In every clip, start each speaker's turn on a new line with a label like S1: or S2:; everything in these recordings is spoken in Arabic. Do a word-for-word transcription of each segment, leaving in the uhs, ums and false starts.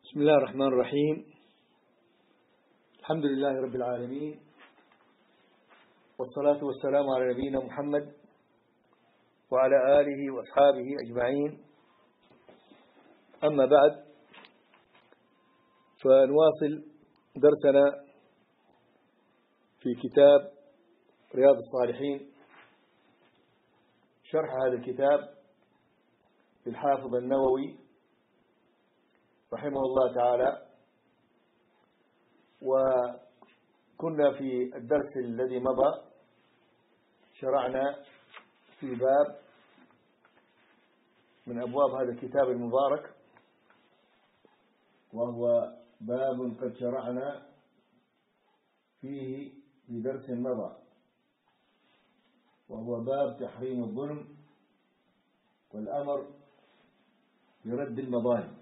S1: بسم الله الرحمن الرحيم. الحمد لله رب العالمين، والصلاة والسلام على نبينا محمد وعلى آله وأصحابه أجمعين. أما بعد، فنواصل درسنا في كتاب رياض الصالحين، شرح هذا الكتاب للحافظ النووي رحمه الله تعالى. وكنا في الدرس الذي مضى شرعنا في باب من أبواب هذا الكتاب المبارك، وهو باب قد شرعنا فيه في درس مضى، وهو باب تحريم الظلم والأمر برد المظالم.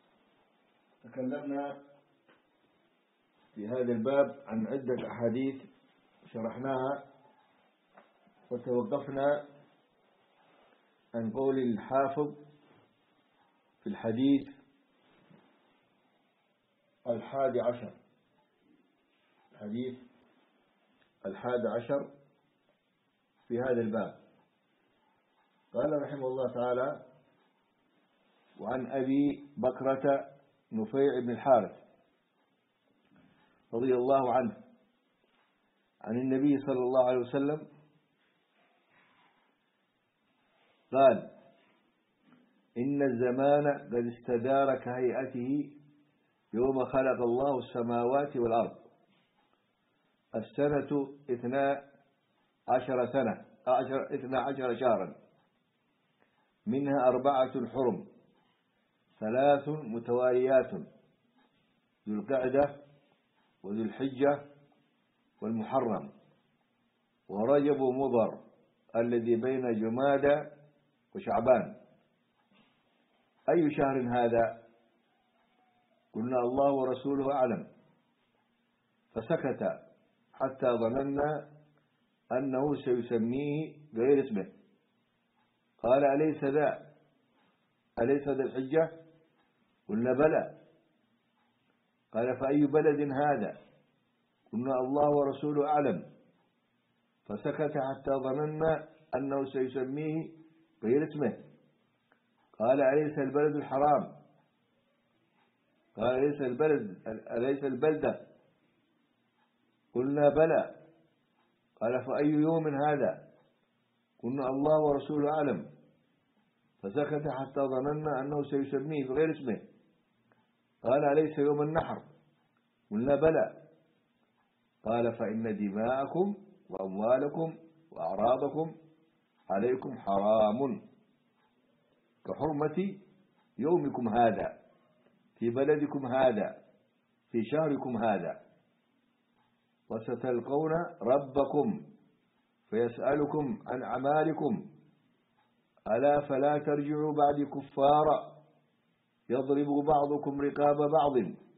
S1: تكلمنا في هذا الباب عن عدة أحاديث شرحناها، وتوقفنا عن قول الحافظ في الحديث الحادي عشر الحديث الحادي عشر في هذا الباب. قال رحمه الله تعالى: وعن أبي بكرة نفيع بن الحارث رضي الله عنه عن النبي صلى الله عليه وسلم قال: إن الزمان قد استدار كهيئته يوم خلق الله السماوات والأرض، السنة اثنا عشر سنة اثنا عشر شهرا، منها أربعة حرم، ثلاث متواليات، ذو القعدة وذو الحجة والمحرم ورجب مضر الذي بين جمادى وشعبان. أي شهر هذا؟ قلنا: الله ورسوله أعلم. فسكت حتى ظننا أنه سيسميه غير اسمه. قال: أليس ذا أليس ذا الحجة؟ قلنا: بلى. قال: فأي بلد هذا؟ قلنا: الله ورسوله أعلم. فسكت حتى ظننا أنه سيسميه غير اسمه. قال: أليس البلد الحرام؟ قال: أليس البلد أليس البلدة؟ قلنا: بلى. قال: فأي يوم هذا؟ قلنا: الله ورسوله أعلم. فسكت حتى ظننا أنه سيسميه بغير اسمه. قال: أليس يوم النحر؟ قلنا: بلى. قال: فإن دماءكم وأموالكم وأعراضكم عليكم حرام كحرمة يومكم هذا في بلدكم هذا في شهركم هذا، وستلقون ربكم فيسألكم عن أعمالكم، ألا فلا ترجعوا بعد كفارا يضرب بعضكم رقاب بعض،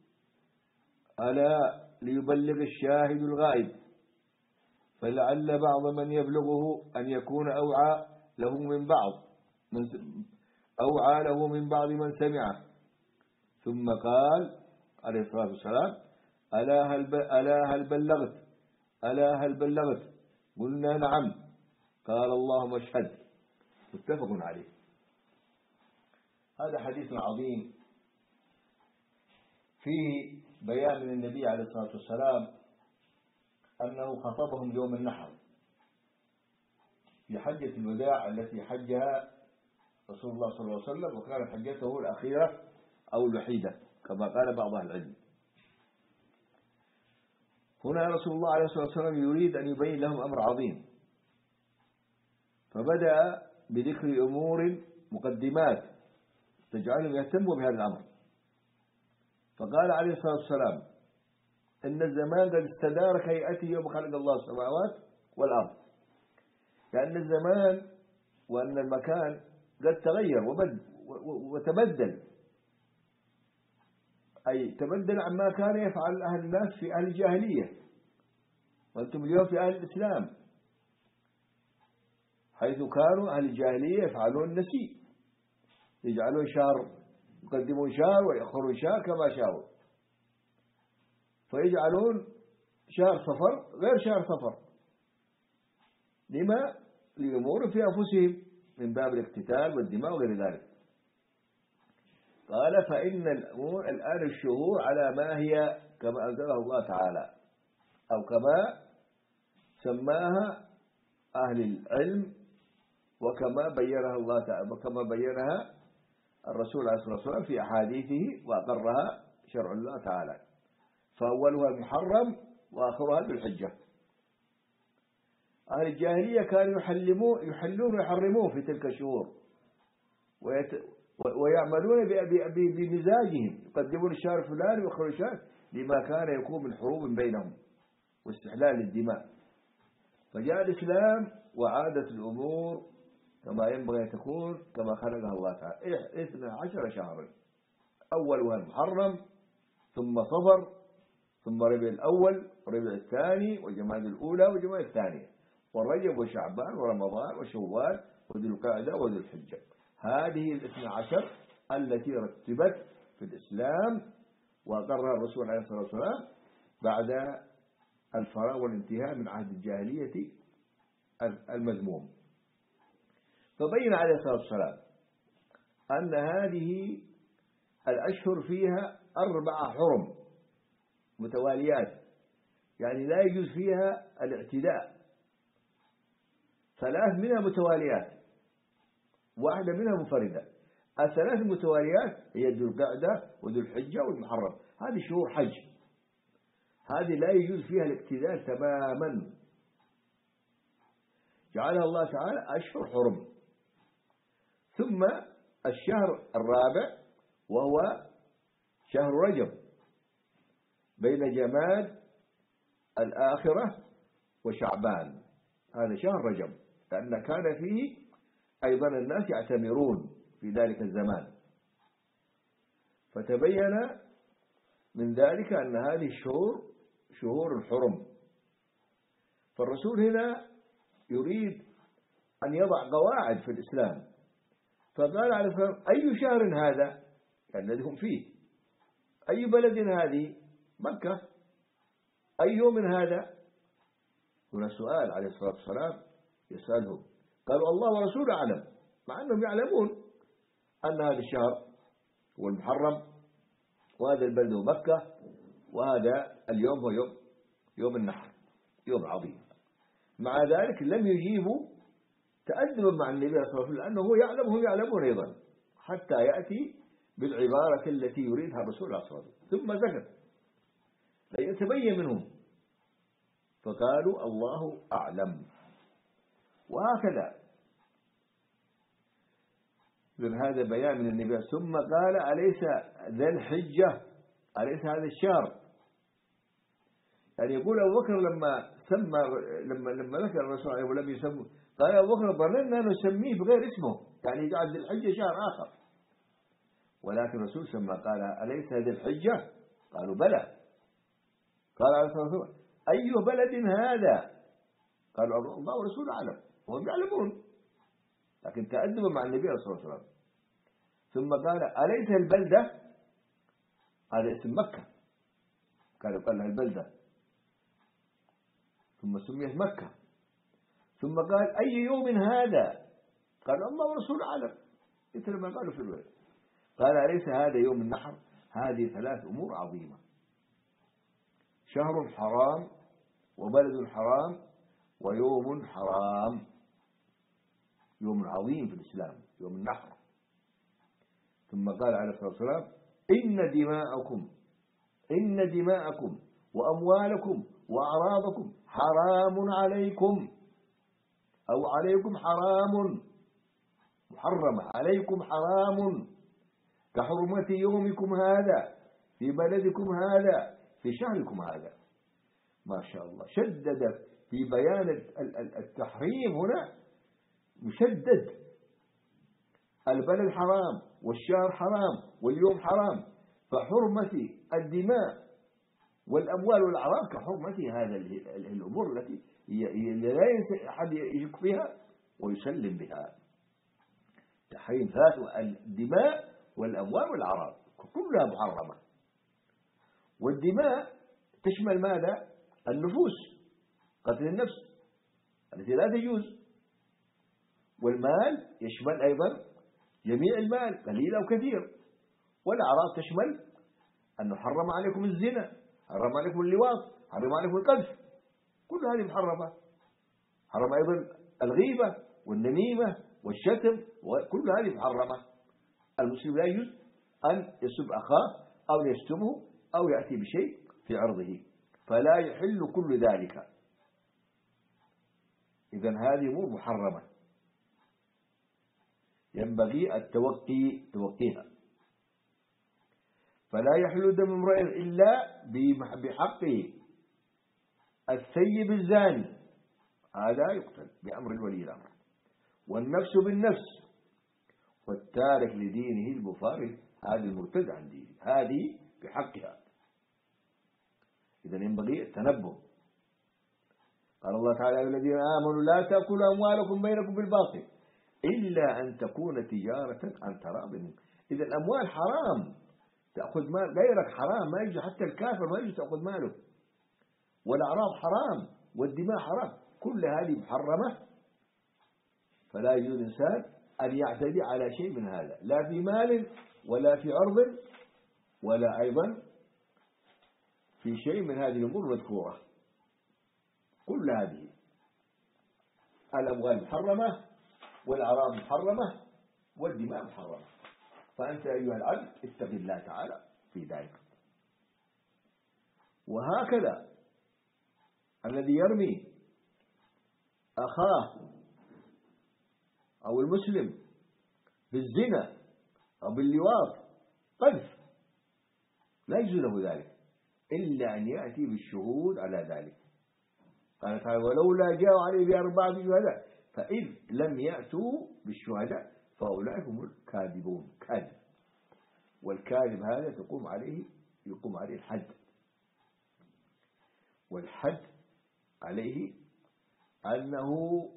S1: ألا ليبلغ الشاهد الغائب، فلعل بعض من يبلغه أن يكون أوعى له من بعض من أوعى له من بعض من سمعه. ثم قال عليه الصلاة والسلام: ألا هل ألا هل بلغت ألا هل بلغت قلنا: نعم. قال: اللهم اشهد. متفق عليه. هذا حديث عظيم فيه بيان من النبي عليه الصلاة والسلام أنه خطبهم يوم النحر في حجة الوداع التي حجها رسول الله صلى الله عليه وسلم، وكانت حجته الأخيرة أو الوحيدة كما قال بعض أهل العلم. هنا رسول الله عليه الصلاة والسلام يريد أن يبين لهم أمر عظيم، فبدأ بذكر أمور مقدمات تجعلهم يهتموا بهذا الأمر. فقال عليه الصلاة والسلام: إن الزمان قد استدار كهيئته يوم خلق الله السماوات والأرض، لأن الزمان وأن المكان قد تغير وتبدل، أي تبدل عما كان يفعل أهل الناس في أهل الجاهلية، وأنتم اليوم في أهل الإسلام، حيث كانوا أهل الجاهلية يفعلون النسيء، يجعلون شهر يقدمون شهر ويأخرون شهر كما شاءوا، فيجعلون شهر صفر غير شهر صفر. لما؟ لأمور في أنفسهم من باب الاقتتال والدماء وغير ذلك. قال فإن الأمور الآن الشهور على ما هي كما أنزلها الله تعالى أو كما سماها أهل العلم وكما بينها الله تعالى وكما بينها الرسول عليه الصلاة والسلام في أحاديثه وأقرها شرع الله تعالى. فأولها المحرم وآخرها ذو الحجة. أهل الجاهلية كانوا يحلمون يحلون ويحرمون في تلك الشهور ويعملون بمزاجهم، يقدمون الشهر الفلاني ويأخرون الشهر لما كان يكون من حروب بينهم واستحلال الدماء. فجاء الإسلام وعادت الأمور كما ينبغي أن تكون كما خلقها الله تعالى. اثنى عشر شهرا، أولها المحرم ثم صفر ثم ربيع الأول وربيع الثاني وجماد الأولى وجماد الثانية ورجب وشعبان ورمضان وشوال وذو القعدة وذو الحجة. هذه الاثنى عشر التي رتبت في الإسلام وأقرها الرسول عليه الصلاة والسلام بعد الفراغ والانتهاء من عهد الجاهلية المذموم. فبين عليه الصلاة والسلام أن هذه الأشهر فيها أربع حرم متواليات، يعني لا يجوز فيها الاعتداء. ثلاث منها متواليات، واحدة منها منفردة. الثلاث المتواليات هي ذو القعدة وذو الحجة والمحرم، هذه شهور حج، هذه لا يجوز فيها الاعتداء تماما. جعلها الله تعالى أشهر حرم. ثم الشهر الرابع وهو شهر رجب بين جماد الآخرة وشعبان، هذا شهر رجب لأن كان فيه أيضا الناس يعتمرون في ذلك الزمان. فتبين من ذلك أن هذه الشهور شهور الحرم. فالرسول هنا يريد أن يضع قواعد في الإسلام، فقال عليه الصلاة والسلام أي شهر هذا الذي هم فيه؟ أي بلد هذه؟ مكة. أي يوم هذا؟ هنا سؤال عليه الصلاة والسلام يسألهم، قالوا الله ورسوله أعلم، مع أنهم يعلمون أن هذا الشهر هو المحرم وهذا البلد هو مكة وهذا اليوم هو يوم يوم النحر، يوم عظيم. مع ذلك لم يجيبوا تأدبا مع النبي صلى الله عليه وسلم لأنه هو يعلم وهم يعلمون أيضا، حتى يأتي بالعبارة التي يريدها الرسول عليه الصلاة والسلام. ثم سكت ليتبين منهم، فقالوا الله أعلم. وهكذا من هذا بيان من النبي. ثم قال أليس ذا الحجة، أليس هذا الشهر؟ يعني يقول أبو بكر لما سمى لما لما ذكر الرسول عليه ولم يسمى، قال أبو بكر ظننا نسميه بغير اسمه، يعني جعل ذي الحجة شهر آخر، ولكن الرسول سمى قال أليس هذا الحجة؟ قالوا بلى. قال عليه الصلاة والسلام أي بلد هذا؟ قالوا الله ورسوله أعلم، وهم يعلمون، لكن تأدبوا مع النبي صلى الله عليه وسلم. ثم قال أليس البلدة؟ هذا اسم مكة، قالوا قال لها البلدة، ثم سميت مكة. ثم قال أي يوم هذا؟ قال الله ورسوله أعلم، مثل ما قالوا في الوقت. قال أليس هذا يوم النحر؟ هذه ثلاث أمور عظيمة، شهر حرام وبلد حرام ويوم حرام، يوم عظيم في الإسلام يوم النحر. ثم قال عليه الصلاة والسلام إن دماءكم إن دماءكم وأموالكم وأعراضكم حرام عليكم، أو عليكم حرام، محرمة عليكم حرام، كحرمة يومكم هذا في بلدكم هذا في شهركم هذا. ما شاء الله شدد في بيان التحريم هنا، مشدد، البلد حرام والشهر حرام واليوم حرام، فحرمة الدماء والأموال والأعراض كحرمة هذا الأمور التي لا أحد يشك فيها ويسلم بها. تحريم ثلاث، الدماء والأموال والأعراض كلها محرمة. والدماء تشمل ماذا؟ النفوس، قتل النفس التي لا تجوز. والمال يشمل أيضا جميع المال قليل أو كثير. والأعراض تشمل أنه حرم عليكم الزنا، حرم عليكم اللواط، حرم عليكم القذف، كل هذه محرمة. حرم أيضا الغيبة والنميمة والشتم، وكل هذه محرمة. المسلم لا يجوز أن يسب أخاه أو يشتمه أو يأتي بشيء في عرضه، فلا يحل كل ذلك. إذن هذه أمور محرمة ينبغي التوقي توقيها. فلا يحل دم امرئ إلا بحقه. الثيب الزاني هذا يقتل بأمر الولي الأمر، والنفس بالنفس، والتارك لدينه المفارق هذا المرتد عن دينه، هذه بحقها. إذا ينبغي التنبه. قال الله تعالى: يا الذين آمنوا لا تأكلوا أموالكم بينكم بالباطل إلا أن تكون تجارة عن تراض منكم. إذا الأموال حرام، تأخذ مال غيرك حرام، ما يجوز، حتى الكافر ما يجوز تأخذ ماله. والأعراض حرام، والدماء حرام، كل هذه محرمة. فلا يجوز الإنسان أن يعتدي على شيء من هذا، لا في مال ولا في عرض ولا أيضا في شيء من هذه الأمور المذكورة. كل هذه الأموال محرمة، والأعراض محرمة، والدماء محرمة. فأنت أيها العبد اتق الله تعالى في ذلك. وهكذا الذي يرمي أخاه أو المسلم بالزنا أو باللواط قذف لا يجوز له ذلك إلا أن يأتي بالشهود على ذلك. قال تعالى: ولولا جاءوا عليه بأربعة شهداء فإذ لم يأتوا بالشهداء فأولئك هم الكاذبون. كاذب، والكاذب هذا تقوم عليه يقوم عليه الحد، والحد عليه أنه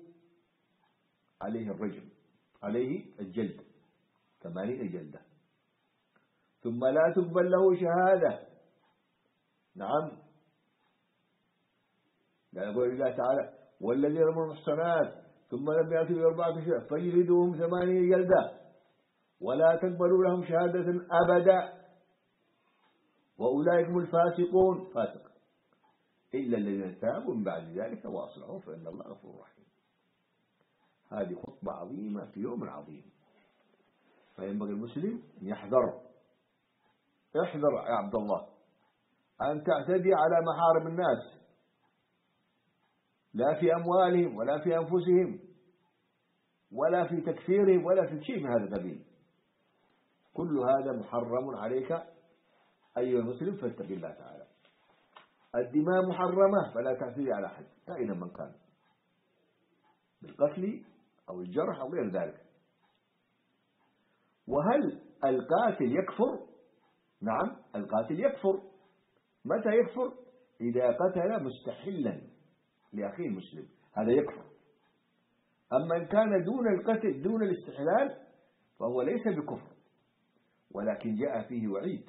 S1: عليه الرجم، عليه الجلد ثمانين جلدة، ثم لا تقبل له شهادة. نعم، لا يقول الله تعالى: والذين رموا المحصنات ثم لم يأتوا بأربعة شهداء فيجلدوهم ثمانين جلدة ولا تقبلوا لهم شهادة أبدا وأولئك هم الفاسقون. فاسق إلا الذين تابوا من بعد ذلك وأصلحوا فإن الله غفور رحيم. هذه خطبة عظيمة في يوم عظيم، فينبغي المسلم أن يحذر. احذر يا عبد الله أن تعتدي على محارم الناس، لا في أموالهم ولا في أنفسهم ولا في تكفيرهم ولا في شيء من هذا القبيل. كل هذا محرم عليك أيها المسلم، فاتق الله تعالى. الدماء محرمة، فلا تعتدي على أحد كائنا من كان، بالقتل أو الجرح أو غير ذلك. وهل القاتل يكفر؟ نعم، القاتل يكفر. متى يكفر؟ إذا قتل مستحلا لأخيه المسلم، هذا يكفر. أما إن كان دون القتل دون الاستحلال فهو ليس بكفر، ولكن جاء فيه وعيد،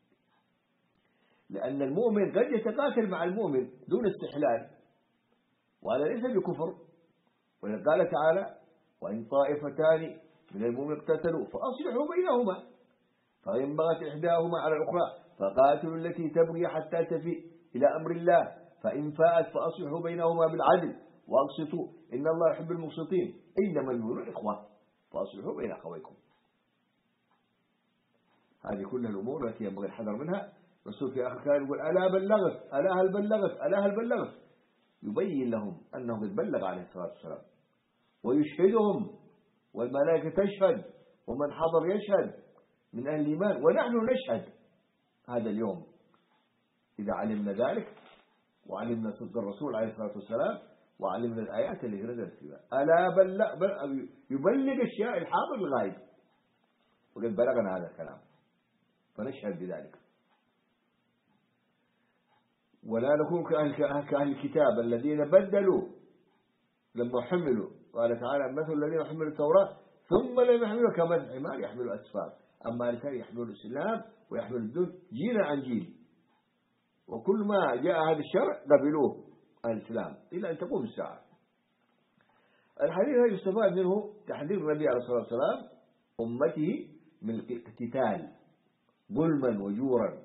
S1: لأن المؤمن قد يتقاتل مع المؤمن دون استحلال، وهذا ليس بكفر. ولذلك قال تعالى: وإن طائفتان من المؤمنين اقتتلوا فأصلحوا بينهما فإن بغت إحداهما على الأخرى فقاتلوا التي تبغي حتى تفيء إلى أمر الله فإن فاءت فأصلحوا بينهما بالعدل وأقسطوا إن الله يحب المقسطين إنما المؤمنون إخوة فأصلحوا بين أخويكم. هذه كلها الأمور التي ينبغي الحذر منها. الرسول في آخر كلامه يقول: ألا بلغت ألا هل بلغت ألا هل بلغت، يبين لهم أنه قد بلغ عليه الصلاة والسلام، ويشهدهم، والملائكة تشهد، ومن حضر يشهد من أهل الإيمان، ونحن نشهد هذا اليوم إذا علمنا ذلك، وعلمنا صدق الرسول عليه الصلاة والسلام، وعلمنا الآيات اللي نزلت فيها. ألا بلغ بل يبلغ الشيء الحاضر الغائب، وقد بلغنا هذا الكلام فنشهد بذلك. ولا نكون كأهل, كأهل الكتاب الذين بدلوا لما حملوا. قال تعالى: مثل الذين حملوا التوراة ثم لم يحملوا كمثل حمار يحمل أسفار. أما الإنسان يحمل الإسلام ويحمل الدين جيلا عن جيل، وكل ما جاء هذا الشرع قبلوه الإسلام إلى أن تقوم الساعة. الحديث هذا يستفاد منه تحذير النبي عليه الصلاة والسلام أمته من الاقتتال ظلما وجورا.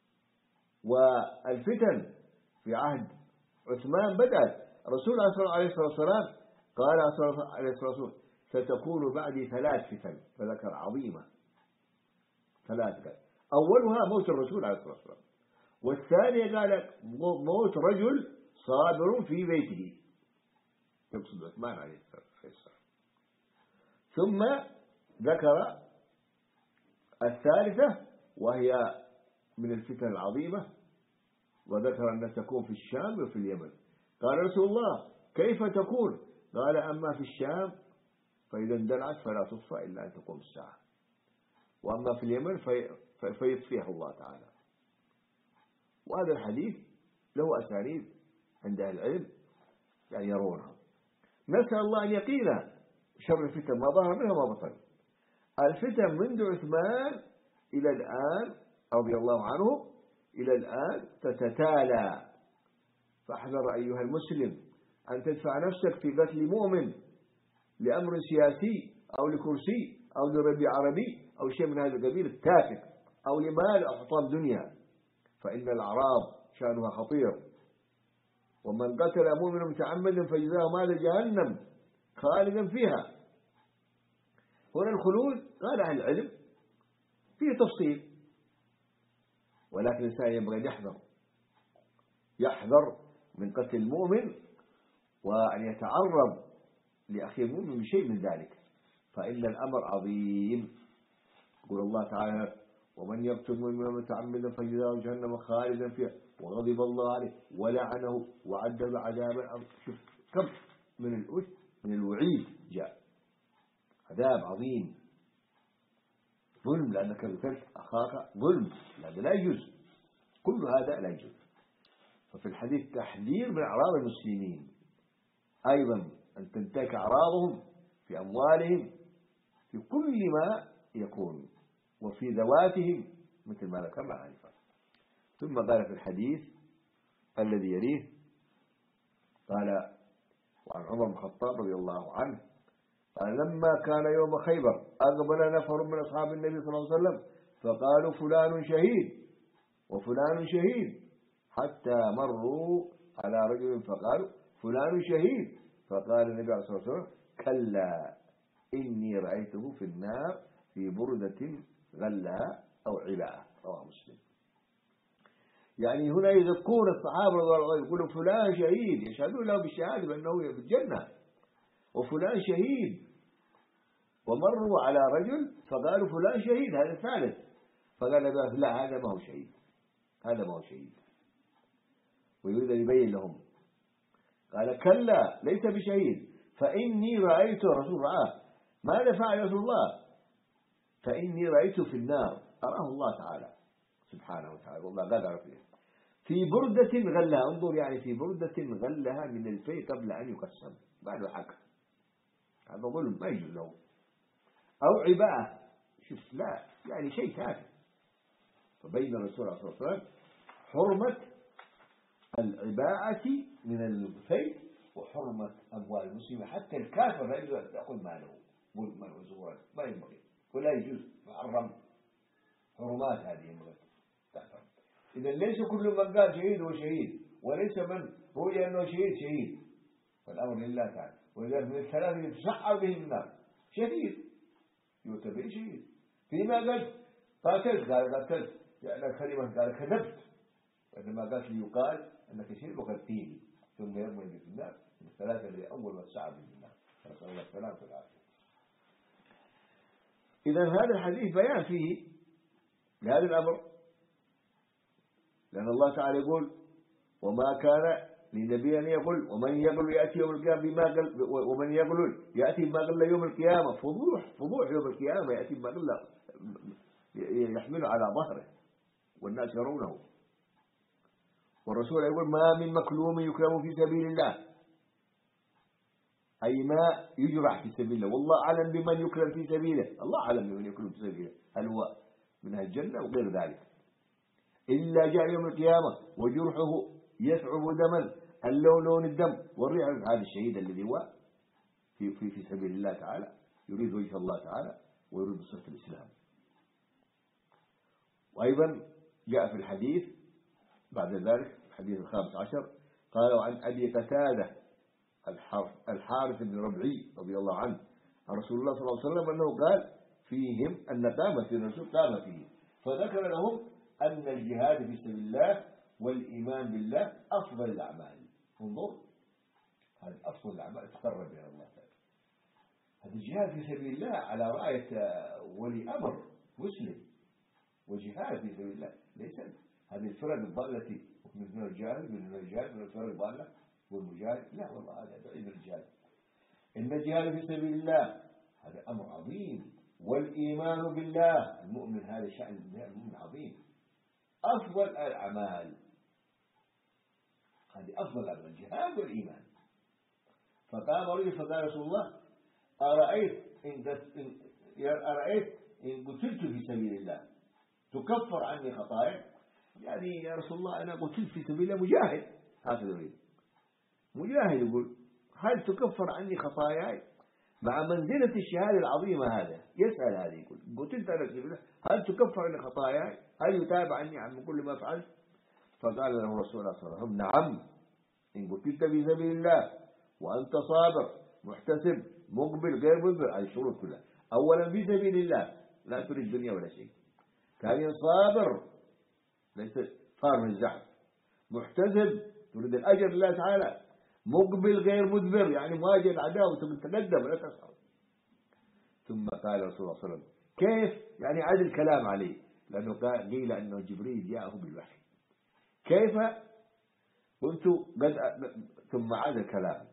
S1: والفتن في عهد عثمان بدأت. الرسول عليه الصلاة والسلام قال عليه الصلاة والسلام ستكون بعدي ثلاث فتن، فذكر عظيمة ثلاث فتن، أولها موت الرسول عليه الصلاة والسلام، والثانية قال موت رجل صابر في بيته، يقصد عثمان عليه الصلاة والسلام. ثم ذكر الثالثة وهي من الفتن العظيمة، وذكر أن تكون في الشام وفي اليمن. قال رسول الله كيف تكون؟ قال أما في الشام فإذا اندلعت فلا تطفأ إلا أن تقوم الساعة، وأما في اليمن في فيطفيها الله تعالى. وهذا الحديث له أسانيد عند أهل العلم يعني يرونها. نسأل الله أن يقينا شر الفتن ما ظهر منها ما بطن. الفتن منذ عثمان إلى الآن رضي الله عنه إلى الآن تتتالى، فاحذر أيها المسلم أن تدفع نفسك في قتل مؤمن لأمر سياسي أو لكرسي أو لربيع عربي أو شيء من هذا القبيل التافه، أو لمال أو حطام دنيا، فإن الأعراض شأنها خطير. ومن قتل مؤمنا متعمدا فجزاؤه ماذا جهنم خالدا فيها. هنا الخلود قال أهل العلم فيه تفصيل، ولكن الإنسان ينبغي أن يحذر يحذر من قتل المؤمن وأن يتعرض لأخيه المؤمن بشيء من ذلك، فإن الأمر عظيم. يقول الله تعالى ومن يقتل مؤمنا متعمدا فجزاؤه جهنم خالدا فيها وغضب الله عليه ولعنه وعد له عذابا. شوف كم من الأثم من الوعيد جاء، عذاب عظيم، ظلم لأنك قتلت أخاك، ظلم لأنه لا يجوز، كل هذا لا يجوز. ففي الحديث تحذير من أعراض المسلمين، أيضا أن تنتهك أعراضهم في أموالهم في كل ما يكون وفي ذواتهم مثل ما ذكرنا آنفا. ثم قال في الحديث الذي يليه قال وعن عمر بن الخطاب رضي الله عنه قال لما كان يوم خيبر أقبل نفر من أصحاب النبي صلى الله عليه وسلم فقالوا فلان شهيد وفلان شهيد، حتى مروا على رجل فقالوا فلان شهيد، فقال النبي عليه الصلاة والسلام كلا إني رأيته في النار في بردة غلها أو علاء. رواه مسلم. يعني هنا يذكرون الصحابة رضي الله عنهم يقولوا فلان شهيد، يشهدون له بالشهادة بأنه في الجنة، وفلان شهيد، ومروا على رجل فقالوا فلان شهيد هذا ثالث، فقال لا هذا ما هو شهيد، هذا ما هو شهيد، ويريد أن يبين لهم. قال كلا ليس بشهيد فإني رأيت رسول رآه. ماذا فعل رسول الله؟ فإني رأيته في النار، أراه الله تعالى سبحانه وتعالى والله قادر فيه في بردة غلها. انظر يعني في بردة غلها من الفي قبل أن يقسم، بعد حق، هذا ظلم ما يجوز له. أو عباءة، شوف لا يعني شيء تافه. فبين الرسول عليه الصلاة والسلام حرمة العباءة من الفي وحرمة أموال المسلمين، حتى الكافر لا يجوز أن تأخذ ماله ظلما وزورا، ما ينبغي ولا يجوز، محرم، حرمات هذه ينبغي تحرم. إذا ليس كل من قال شهيد هو شهيد، وليس من رؤي أنه شهيد شهيد، والأمر لله تعالى. ولذلك من الثلاثة اللي تسحر به النار شهيد، يؤتى به شهيد. فيما قال قاتلت قال قاتلت يعني كلمة قال كذبت، وإنما قالت لي يقال أنك شهيد وقتيل ثم يرمي به في النار. من الثلاثة اللي أول ما تسحر به النار، نسأل الله السلامة والعافية. إذا هذا الحديث بيان فيه لهذا الأمر، لأن الله تعالى يقول وما كان لنبي أن يقول ومن يقول يأتي يوم القيامة بما قال، ومن يقول يأتي بما قال يوم القيامة، فضوح فضوح يوم القيامة، يأتي بما قال يحمله على ظهره والناس يرونه. والرسول يقول ما من مكلوم يكرم في سبيل الله أي ما يجرح في سبيل الله، والله أعلم بمن يكرم في سبيله، الله أعلم بمن يكرم في سبيله، هل هو من أهل الجنة وغير ذلك. إلا جاء يوم القيامة وجرحه يثعب دما، اللون لون الدم والريح، هذا الشهيد الذي هو في في في سبيل الله تعالى، يريد وجه الله تعالى ويريد نصرة الإسلام. وأيضا جاء في الحديث بعد ذلك الحديث الخامس عشر قال: وعن أبي قتادة الحارث بن ربعي رضي الله عنه عن رسول الله صلى الله عليه وسلم أنه قال فيهم أن قام في الرسول قام فيه، فذكر لهم أن الجهاد في سبيل الله والإيمان بالله أفضل الأعمال. انظر، هذه أفضل الأعمال تقرب إلى الله تعالى. هذا الجهاد في سبيل الله على رأية ولي أمر مسلم، وجهاد في سبيل الله ليس هذه الفرق الضالة من الرجال من الرجال من الفرق الضالة والمجاهد، لا والله هذا بعيد الرجال. إن الجهاد في سبيل الله هذا أمر عظيم، والإيمان بالله المؤمن هذا شأن المؤمن عظيم، أفضل الأعمال، هذه أفضل الأعمال الجهاد والإيمان. فقام رجل فقال: رسول الله أرأيت إن أرأيت إن قتلت في سبيل الله تكفر عني خطايا؟ يعني يا رسول الله أنا قتلت في سبيل الله مجاهد، هكذا يريد مجاهد، يقول هل تكفر عني خطاياي مع منزلة الشهادة العظيمة؟ هذا يسأل، هذا يقول قتلت أنا في سبيل الله هل تكفر عني خطاياي؟ هل يتابع عني عن كل ما فعلت؟ فقال له رسول الله صلى الله عليه وسلم: نعم، إن قتلت في سبيل الله وأنت صابر محتسب مقبل غير مدبر، هذه الشروط كلها. أولا في سبيل الله لا تريد دنيا ولا شيء، ثانيا صابر ليس صار من الزحف، محتسب تريد الأجر لله تعالى، مقبل غير مدبر يعني مواجه العداء وتتقدم ولا تصعد. ثم قال رسول الله صلى الله عليه وسلم: كيف؟ يعني عاد الكلام عليه، لأنه قيل أنه جبريل جاءه بالوحي. كيف؟ قلت قد ثم عاد الكلام،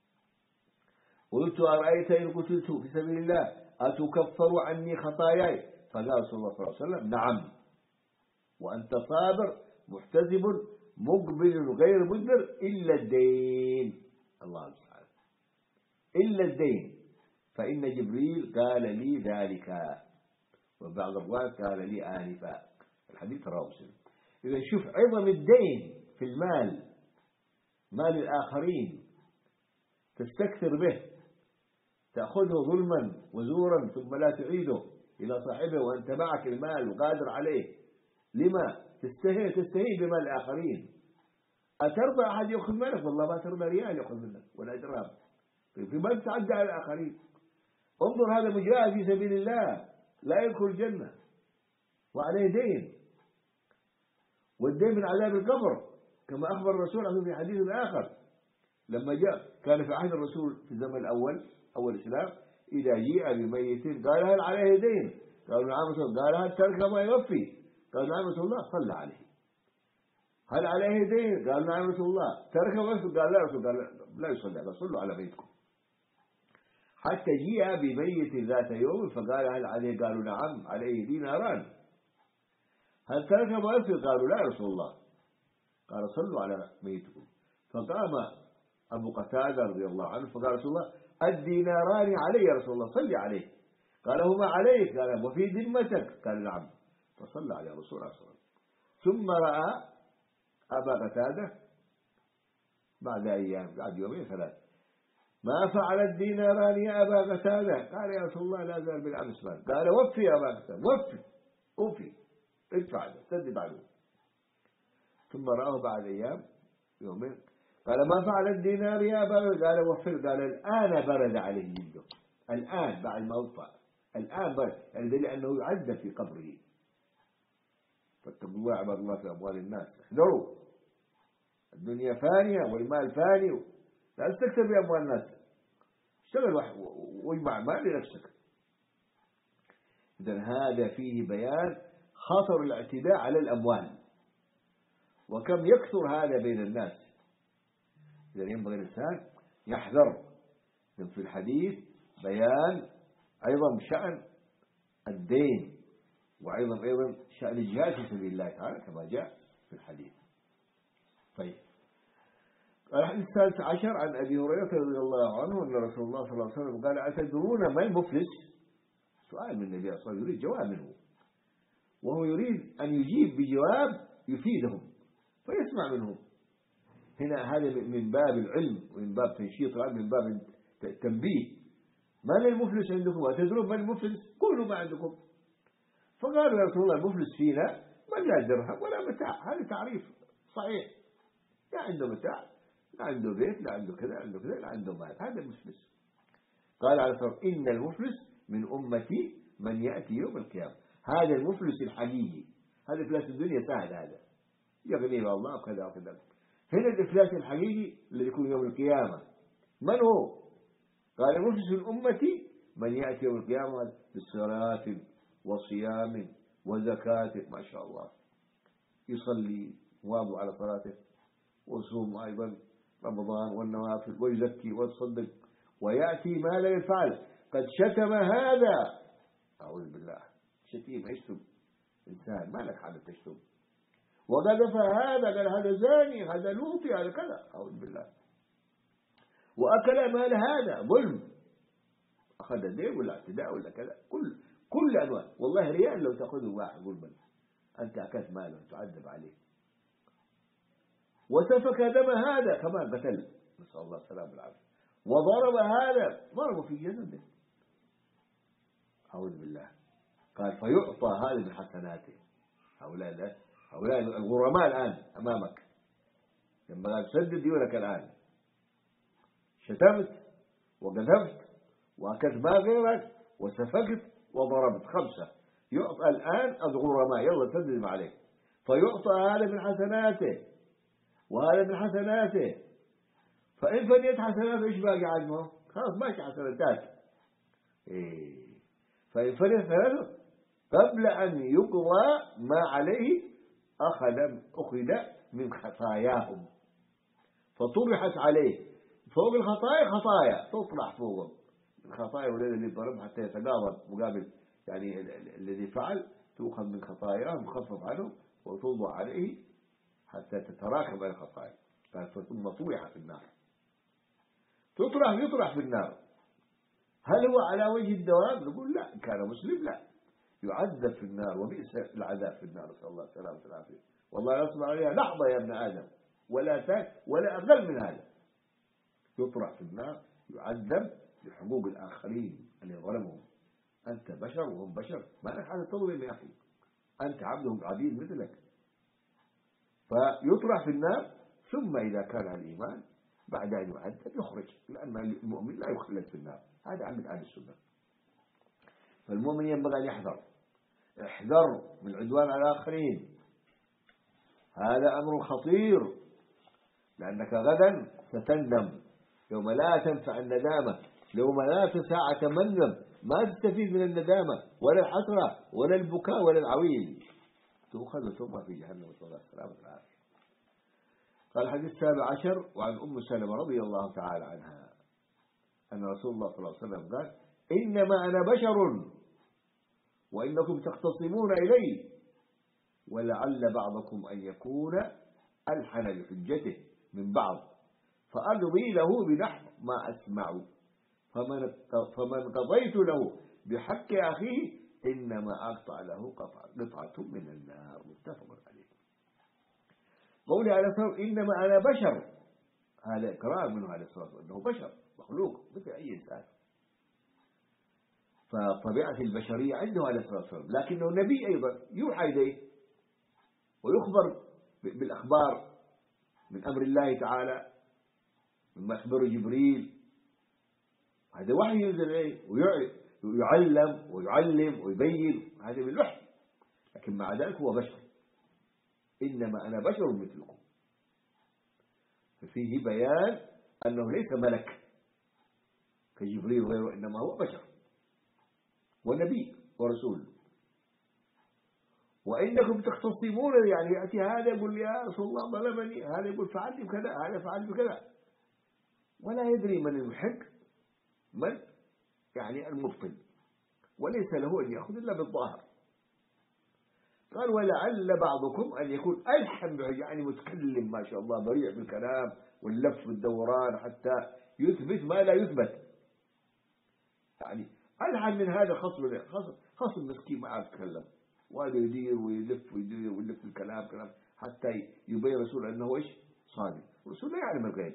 S1: قلت: أرأيت إن قتلت في سبيل الله أتكفر عني خطاياي؟ فقال رسول الله صلى الله عليه وسلم: نعم، وأنت صابر محتسب مقبل غير مدبر إلا الدين. الله المستعان، إلا الدين، فإن جبريل قال لي ذلك، وبعض الروايات قال لي آنفا. الحديث رواه مسلم. إذا شوف عظم الدين في المال، مال الآخرين تستكثر به، تأخذه ظلما وزورا ثم لا تعيده إلى صاحبه وأنت معك المال وقادر عليه، لما تستهي تستهي بمال الآخرين؟ أترضى أحد يأخذ مالك؟ والله ما ترضى ريال يأخذ منك ولا درهم، في ما تتعدى على الآخرين. انظر، هذا مجاهد في سبيل الله لا يدخل الجنة وعليه دين، والدين من عذاب القبر كما أخبر الرسول عنه في حديث آخر لما جاء كان في عهد الرسول في الزمن الأول أول الإسلام إذا جيء بميت قال: هل عليه دين؟ قالوا: نعم رسول الله. قال: هل ترك ما يوفي؟ قال: نعم رسول الله. صلى عليه. هل عليه دين؟ قال: نعم رسول الله. ترك ما يوفي؟ قال: لا رسول قال: لا يصلي، قال: صلوا على بيتكم. حتى جيء بميت ذات يوم فقال: هل عليه؟ قالوا: نعم عليه ديناران. هل ترك ما يوفي؟ قالوا: لا رسول الله. قال: صلوا على ميتكم. فقام أبو قتادة رضي الله عنه فقال: رسول الله الديناران علي يا رسول الله، صلي عليه. قال: هما عليك. قال: وفي ذمتك؟ قال: نعم. فصلى على رسول الله صلى الله عليه وسلم. ثم رأى أبا قتادة بعد أيام بعد يومين ثلاث: ما فعل الديناران يا أبا قتادة؟ قال: يا رسول الله لا زال بالأمس مال. قال: وفي يا أبا قتادة، وفي وفي ادفع سدد عليه. ثم رآه بعد أيام يومين قال: ما فعل الدينار يا أبا؟ قال: وفر. قال: الآن برد عليه جلده، الآن بعد ما وفى الآن برد، يعني دليل أنه يعذب في قبره. فاتقوا الله عباد الله في أموال الناس، احذروا، الدنيا فانية والمال فاني، لا تستكثر بأموال الناس، اشتغل واجمع مال لنفسك. إذن هذا فيه بيان خطر الاعتداء على الأموال وكم يكثر هذا بين الناس. إذن ينبغي الإنسان يحذر. في الحديث بيان أيضا شأن الدين وأيضا أيضا شأن الجهاد في سبيل الله تعالى كما جاء في الحديث. طيب، الحديث الثالث عشر عن أبي هريرة رضي الله عنه أن رسول الله صلى الله عليه وسلم قال: أتدرون ما المفلس؟ سؤال من النبي صلى الله عليه وسلم يريد جواب منه، وهو يريد أن يجيب بجواب يفيدهم فيسمع منهم. هنا هذا من باب العلم ومن باب تنشيط العلم، من باب التنبيه. ما المفلس عندكم؟ أتدرون ما المفلس؟ قولوا ما عندكم. فقالوا: يا رسول الله المفلس فينا من لا درهم ولا متاع. هذا تعريف صحيح، لا عنده متاع، لا عنده بيت، لا عنده كذا، عنده كذا، لا عنده مال، هذا المفلس. قال عليه الصلاة والسلام: إن المفلس من أمتي من يأتي يوم القيامة. هذا المفلس الحقيقي. هذا إفلاس الدنيا سهل، هذا يغنيه الله وكذا وكذا. هنا الإفلاس الحقيقي الذي يكون يوم القيامة من هو؟ قال: المفلس من أمتي من يأتي يوم القيامة بصلاة وصيام وزكاة، ما شاء الله، يصلي واظب على صلاته، ويصوم أيضا رمضان والنوافل، ويزكي ويتصدق، ويأتي ما لا يفعل. قد شتم هذا، أعوذ بالله، شتيم يشتم إنسان، ما لك حاجة تشتم. وقذف هذا، قال هذا زاني، هذا لوطي، هذا كذا، أعوذ بالله. وأكل مال هذا، ظلم، أخذ دين ولا اعتداء ولا كذا، كل كل أنواع. والله ريال لو تأخذه واحد ظلما أنت أكلت ماله تعذب عليه. وسفك دم هذا، كمان قتل، نسأل الله السلامة والعافية. وضرب هذا، ضربه في جسده، أعوذ بالله. قال: فيعطى هذا من حسناته. هؤلاء لا هؤلاء الغرماء الآن أمامك، ينبغي تسدد ديونك الآن. شتمت وقذفت وأكلت ما غيرك وسفكت وضربت، خمسة. يعطى الآن الغرماء، يلا سدد ما عليك. فيعطى هذا من حسناته وهذا من حسناته. فإن فنيت حسناته إيش باقي عنه؟ خلاص ماشي حسناتات. إيه. فإن فنيت حسناته قبل أن يقضى ما عليه أخذ أخذ من خطاياهم فطرحت عليه. فوق الخطايا خطايا تطرح فوقهم، الخطايا والذي اللي ضرب حتى يتقاضى مقابل، يعني الذي فعل تؤخذ من خطاياهم، مخفف عنهم، وتوضع عليه حتى تتراكم الخطايا. ثم طرح في النار. تطرح يطرح في النار. هل هو على وجه الدوام؟ نقول لا، إن كان مسلم لا، يعذب في النار، وبئس العذاب في النار، نسأل الله السلامة والعافية. والله يصبر عليها لحظة يا ابن آدم، ولا تاك ولا أقل من هذا. يطرح في النار، يعذب لحقوق الآخرين اللي ظلمهم. أنت بشر وهم بشر، ما لك حاجة تظلم يا أخي، أنت عبدهم عبيد مثلك. فيطرح في النار، ثم إذا كان الإيمان بعد أن يعذب يخرج، لأن المؤمن لا يخلد في النار. هذا عمل أهل السنة. فالمؤمن ينبغي أن يحذر، احذر من عدوان على الآخرين، هذا أمر خطير، لأنك غدا ستندم يوم لا تنفع الندامة، يوم لا تساعة مندم، ما تستفيد من الندامة ولا الحسرة ولا البكاء ولا العويل، تؤخذ ثم في جهنم، نسأل الله السلامة والعافية. قال الحديث السابع عشر وعن أم سلمة رضي الله تعالى عنها أن رسول الله صلى الله عليه وسلم قال: إنما أنا بشر وإنكم تختصمون إلي، ولعل بعضكم أن يكون ألحن لحجته من بعض، فأقضي له بنحو ما أسمع، فمن فمن قضيت له بحق أخيه إنما أقطع له قطعة من النار. متفق عليه. قولي عليه الصلاة والسلام: إنما أنا بشر، هذا إقرار منه عليه الصلاة والسلام أنه بشر مخلوق مثل أي إنسان، فطبيعة البشرية عنده عليه الصلاة والسلام، لكنه نبي أيضا يوحى إليه ويخبر بالأخبار من أمر الله تعالى مما أخبره جبريل، هذا وحي ينزل إليه ويعلم ويعلم ويبين، هذا من الوحي. لكن مع ذلك هو بشر. إنما أنا بشر مثلكم، ففيه بيان أنه ليس ملك كجبريل وغيره، إنما هو بشر ونبي ورسول. وإنكم تختصمون، يعني يأتي هذا يقول يا رسول الله ظلمني، هذا يقول فعلت بكذا، هذا فعلت بكذا، ولا يدري من المحق من يعني المبطل، وليس له أن يأخذ إلا بالظاهر. قال ولعل بعضكم أن يكون ألحن، يعني متكلم ما شاء الله بريء في الكلام واللف والدوران حتى يثبت ما لا يثبت، يعني ألحن من هذا خصم خصم خصم مسكين ما عاد يتكلم، وهذا يدير ويلف ويدير ويلف الكلام كلام حتى يبين رسول أنه إيش صادق، الرسول لا يعلم الغيب،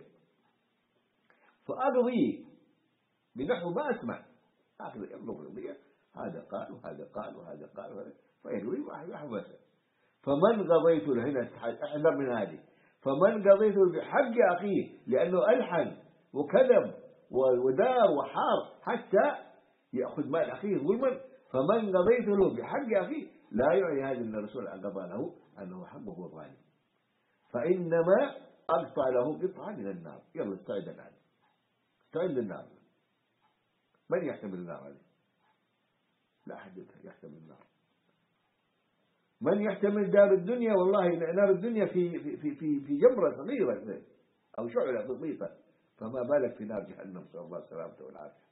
S1: فأقضي بنحو ما أسمع، أخذ يبلغ القضية هذا قال وهذا قال وهذا قال وهذا فيروي ويحفظ. فمن قضيت له هنا احذر من هذه، فمن قضيت له بحق أخيه لأنه ألحن وكذب ودار وحار حتى يأخذ مال أخيه ظلما، فمن قضيت له بحق أخيه لا يعني هذا أن الرسول قضى له أنه حقه هو ظالم، فإنما أقطع له قطعة من النار. يلا استعد الآن، استعد للنار. من يحتمل النار هذه؟ لا أحد يحتمل النار. من يحتمل دار الدنيا؟ والله نار الدنيا في في في في, في جمرة صغيرة أو شعلة بسيطة، فما بالك في نار جهنم، نسأل الله السلامة والعافية.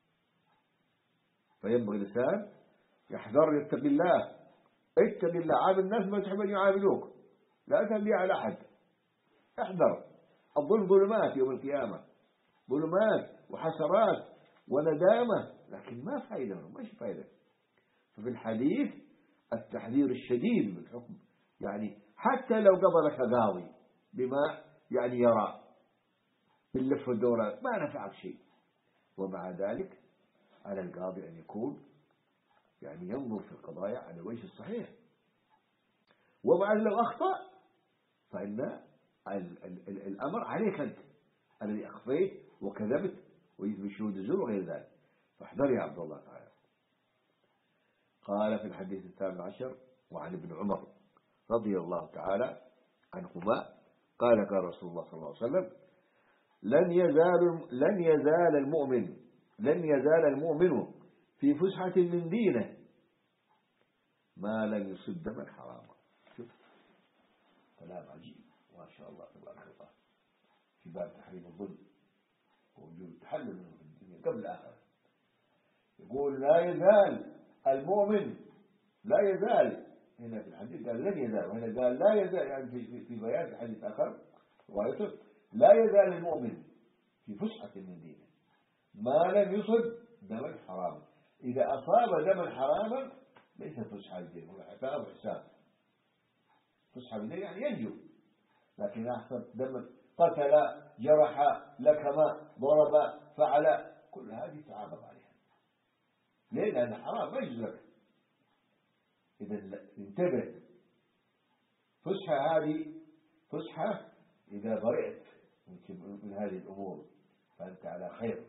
S1: فينبغي الإنسان يحذر، يتقي الله، اتقي الله. عامل الناس ما تحب أن يعاملوك، لا تنبي على أحد، احذر. الظلم ظلمات يوم القيامة، ظلمات وحسرات وندامة، لكن ما فائدة، ما شي فائدة. ففي الحديث التحذير الشديد من الحكم، يعني حتى لو قضى لك قاضي بما يعني يرى باللف والدوران ما نفعك شيء، ومع ذلك على القاضي أن يكون يعني ينظر في القضايا على الوجه الصحيح، ومع لو أخطأ فإن الأمر عليك أنت الذي أخفيت وكذبت ويثبت شهود الزور وغير ذلك، فاحذر يا عبد الله تعالى. قال في الحديث الثامن عشر وعن ابن عمر رضي الله تعالى عنهما قال قال رسول الله صلى الله عليه وسلم لن يزال لن يزال المؤمن لن يزال المؤمن في فسحة من دينه ما لم يصب دما حراما. شوف كلام عجيب ما شاء الله تبارك الله في باب تحريم الظلم ووجوب التحلل منه في الدنيا قبل الآخرة. يقول لا يزال المؤمن، لا يزال هنا في الحديث قال لن يزال، وهنا قال لا يزال، يعني في في بيان في حديث آخر روايته لا يزال المؤمن في فسحة من دينه ما لم يصب دما حراما. إذا أصاب دما حراما ليس فسحة الدين، هو عتاب وحساب. فسحة الدين يعني ينجو، لكن أحسن دما قتل جرح لكم ضرب فعل كل هذه تعاقب عليها. ليه؟ لأن حرام ما يجوز لك. إذا انتبه، فسحة هذه فسحة إذا برئت من هذه الأمور فأنت على خير.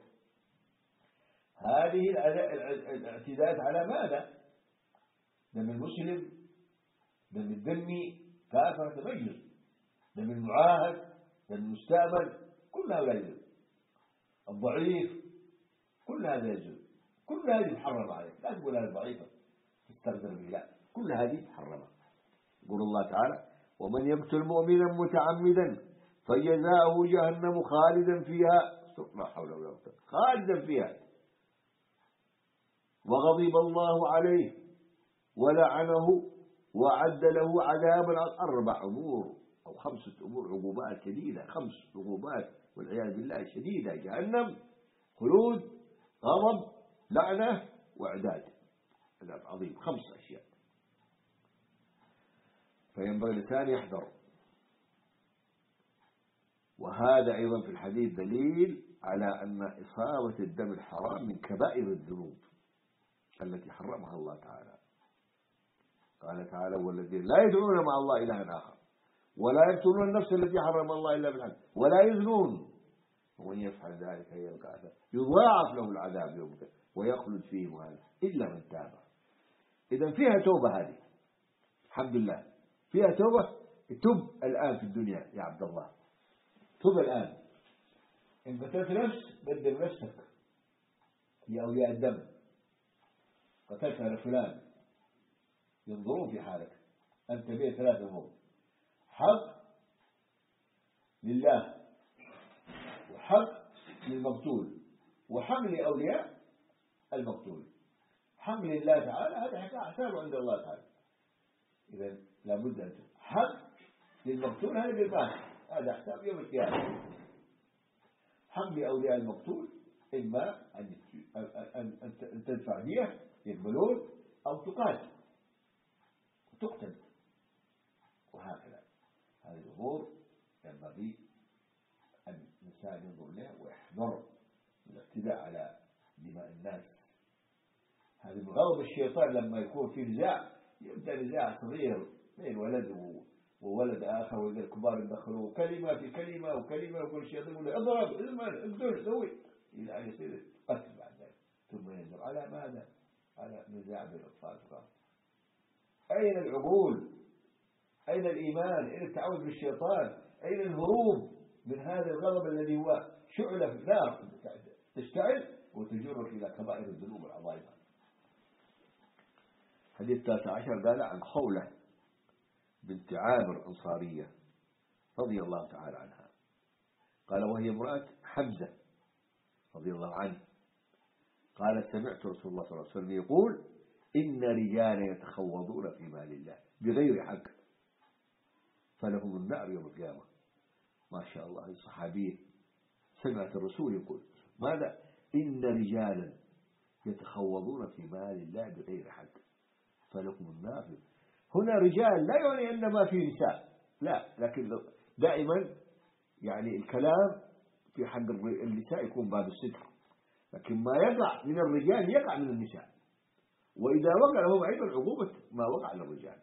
S1: هذه الاعتداد على ماذا؟ دم المسلم، دم الذمي كافر تميز، دم المعاهد، دم المستأمن، كل هذا يجوز. الضعيف كل هذا يجوز، كل هذه محرمة عليك. لا تقول هذه ضعيفة تستقدر به، لا، كل هذه محرمة. يقول الله تعالى ومن يقتل مؤمنا متعمدا فجزاؤه جهنم خالدا فيها، لا حول ولا قوة، خالدا فيها وغضب الله عليه ولعنه وعد له عذابا. أربع أمور أو خمسة أمور عقوبات شديدة، خمس عقوبات والعياذ بالله شديدة: جهنم، خلود، غضب، لعنة، وإعداد. عذاب عظيم، خمس أشياء. فينبغي الإنسان يحذر. وهذا أيضا في الحديث دليل على أن إصابة الدم الحرام من كبائر الذنوب التي حرمها الله تعالى. قال تعالى والذين لا يدعون مع الله إلها آخر ولا يقتلون النفس التي حرم الله إلا بالحق ولا يزنون ومن يفعل ذلك يلقى أثاما يضاعف له العذاب يوم القيامة ويخلد فيه مهانا إلا من تاب. إذا فيها توبة، هذه الحمد لله فيها توبة. تب الآن في الدنيا يا عبد الله، تب الآن. إن قتلت نفس قدم نفسك يا أولياء الدم، قتلت على فلان ينظرون في حالك. أنت بيه ثلاث أمور: حق لله، وحق للمقتول، وحق لأولياء المقتول. حق لله تعالى هذا حسابه عند الله تعالى، إذا لابد أن حق للمقتول هذا بالمال، هذا حساب يوم القيامة. حق لأولياء المقتول إما أن تدفع دية يقبلون أو تقاتل وتقتل، وهكذا. هذه الأمور ينبغي أن الإنسان ينظر لها ويحذر من الاعتداء على دماء الناس. هذا من غضب الشيطان لما يكون في نزاع، يبدأ نزاع صغير بين ولد وولد آخر، وإذا الكبار يدخلوا كلمة في كلمة وكلمة، وكل الشيطان يقول اضرب اقتل سوي، إلى أن يصير قتل بعد ذلك. ثم ينظر على ماذا؟ على نزاع بين الأطفال الصغار. أين العقول؟ أين الإيمان؟ أين التعوذ بالشيطان؟ أين الهروب من هذا الغضب الذي هو شعلة في النار تشتعل وتجرك إلى كبائر الذنوب العظيمة. حديث التاسع عشر قال عن خولة بنت عامر أنصارية رضي الله تعالى عنها، قال وهي امرأة حمزة رضي الله عنه، قالت سمعت رسول الله صلى الله عليه وسلم يقول إن رجالا يتخوضون في مال الله بغير حق فلهم النار يوم القيامة. ما شاء الله، الصحابية سمعت الرسول يقول ماذا؟ إن رجالا يتخوضون في مال الله بغير حق فلهم النار. هنا رجال لا يعني أن ما في نساء، لا، لكن دائما يعني الكلام في حق النساء يكون باب الستر، لكن ما يقع من الرجال يقع من النساء، وإذا وقع لهم أيضا عقوبة ما وقع للرجال.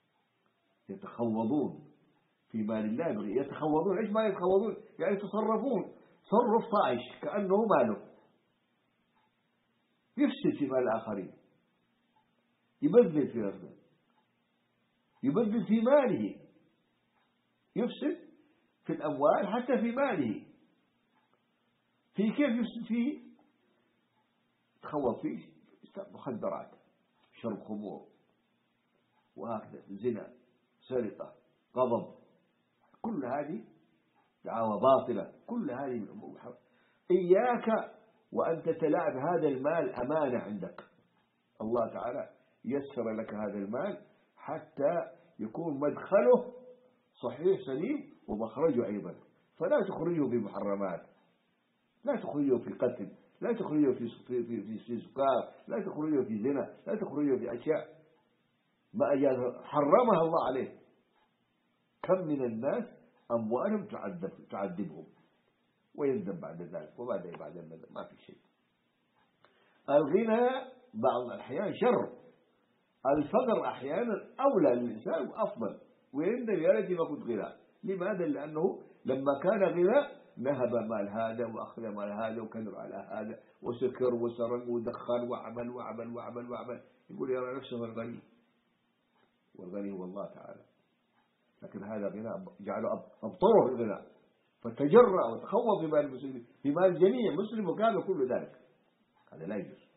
S1: يتخوضون في مال الله بغير، يتخوضون إيش ما يتخوضون؟ يعني يتصرفون تصرف طائش كأنه ماله، يفسد في مال الآخرين، يبذل في نفسه، يبذل في ماله، يفسد في الأموال حتى في ماله. في كيف يفسد فيه؟ تخوض فيه مخدرات، شرب خمور، وهكذا زنا، سرقة، غضب، كل هذه دعاوى باطلة، كل هذه من أمور الحرام. إياك وأن تتلاعب هذا المال، أمانة عندك، الله تعالى يسر لك هذا المال حتى يكون مدخله صحيح سليم ومخرجه أيضا، فلا تخرجه في محرمات، لا تخرجه في قتل، لا تخرجه في في في في سكار، لا تخرجه في زنا، لا تخرجه في أشياء ما أجازها حرمها الله عليه. كم من الناس أموالهم تعذب تعذبهم ويندم بعد ذلك، وبعد بعد الندم ما في شيء. الغنى بعض الأحيان شر، الفقر أحيانا أولى للإنسان وأفضل، ويندم يا ريتني ما كنت غنى. لماذا؟ لأنه لما كان غنى نهب مال هذا وأخذ مال هذا وكذب على هذا وسكر وسرق ودخن وعمل وعمل وعمل وعمل، يقول يرى نفسه الغني، والغني هو الله تعالى. لكن هذا غنى جعله أبطره الغنى، فتجرأ وتخوض في مال المسلمين، في مال جميع مسلم وكان كل ذلك، هذا لا يجوز.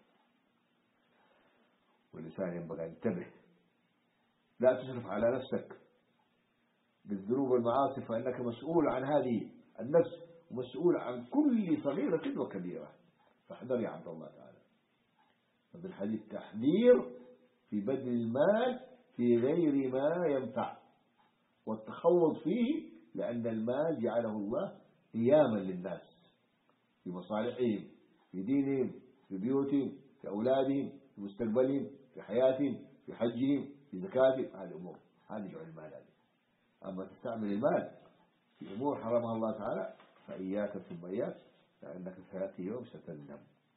S1: والإنسان ينبغي أن ينتبه، لا تسرف على نفسك بالذنوب والمعاصي، فإنك مسؤول عن هذه النفس ومسؤول عن كل صغيرة وكبيرة، فاحذر يا عبد الله تعالى. هذا الحديث تحذير في بذل المال في غير ما ينفع والتخوض فيه، لأن المال جعله الله قياما للناس في مصالحهم، في دينهم، في بيوتهم، في أولادهم، في مستقبلهم، في حياتهم، في حجهم، في زكاتهم، هذه أمور، هذه جعل المال هذه. أما تستعمل المال في أمور حرمها الله تعالى فإياك ثم إياك، لأنك سيأتي يوم ستندم.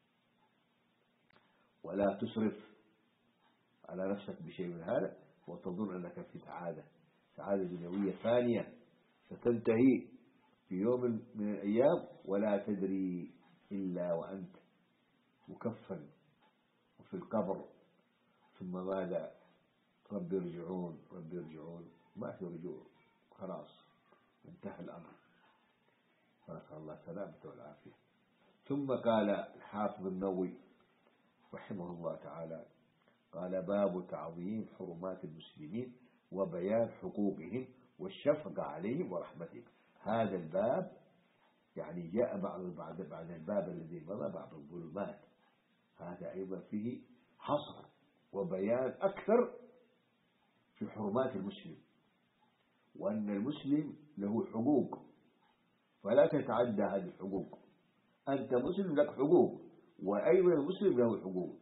S1: ولا تسرف على نفسك بشيء من هذا وتظن أنك في سعادة، سعادة دنيوية ثانية ستنتهي في يوم من الأيام ولا تدري إلا وأنت مكفن وفي القبر، ثم ماذا؟ رب ارجعون رب ارجعون، ما في رجوع، خلاص انتهى الأمر، فنسأل الله السلامة والعافية. ثم قال الحافظ النووي رحمه الله تعالى، قال باب تعظيم حرمات المسلمين وبيان حقوقهم والشفقة عليهم ورحمتهم. هذا الباب يعني جاء بعد بعد بعد الباب الذي مضى بعد الظلمات، هذا أيضا فيه حصر وبيان أكثر في في حرمات المسلم، وأن المسلم له حقوق فلا تتعدى هذه الحقوق. أنت مسلم لك حقوق، وأيضا المسلم له حقوق.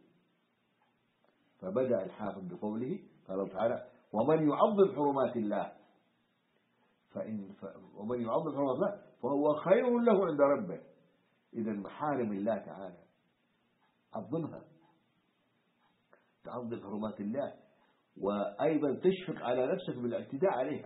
S1: فبدأ الحافظ بقوله قال الله تعالى: ومن يعظم حرمات الله فإن ف... ومن يعظم حرمات الله فهو خير له عند ربه. إذا محارم الله تعالى عظمها، تعظم حرمات الله، وأيضا تشفق على نفسك بالاعتداء عليها.